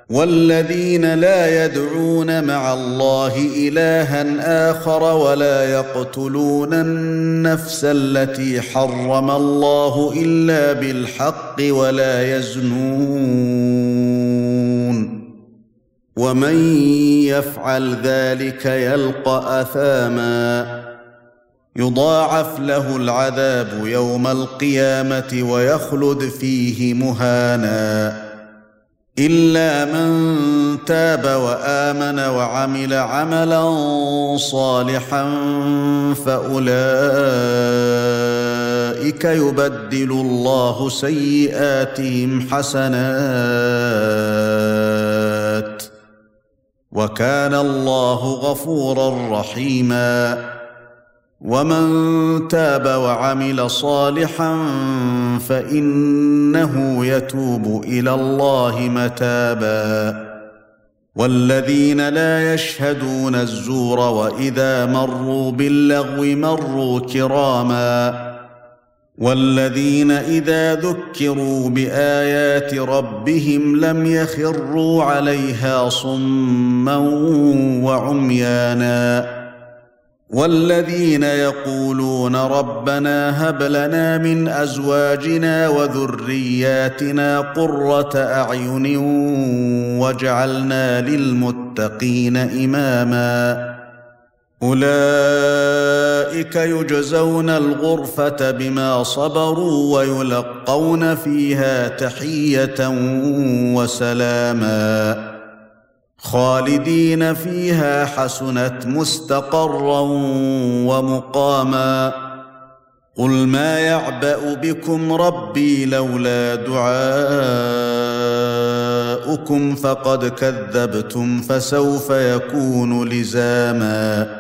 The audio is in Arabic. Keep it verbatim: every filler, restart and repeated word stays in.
والذين لا يدعون مع الله إلها آخر ولا يقتلون النفس التي حرم الله إلا بالحق ولا يزنون ومن يفعل ذلك يلقى أثاما يضاعف له العذاب يوم القيامة ويخلد فيه مهانا إلا من تاب وآمن وعمل عملا صالحا فأولئك يبدل الله سيئاتهم حسنات وكان الله غفورا رحيما ومن تاب وعمل صالحا فإنه يتوب إلى الله متابا والذين لا يشهدون الزور وإذا مروا باللغو مروا كراما والذين إذا ذكروا بآيات ربهم لم يخروا عليها صما وعميانا والذين يقولون ربنا هب لنا من أزواجنا وذرياتنا قرة أعين واجعلنا للمتقين إماما أولئك يجزون الغرفة بما صبروا ويلقون فيها تحية وسلاما خالدين فيها حسنت مستقرا ومقاما قل ما يعبأ بكم ربي لولا دعاؤكم فقد كذبتم فسوف يكون لزاما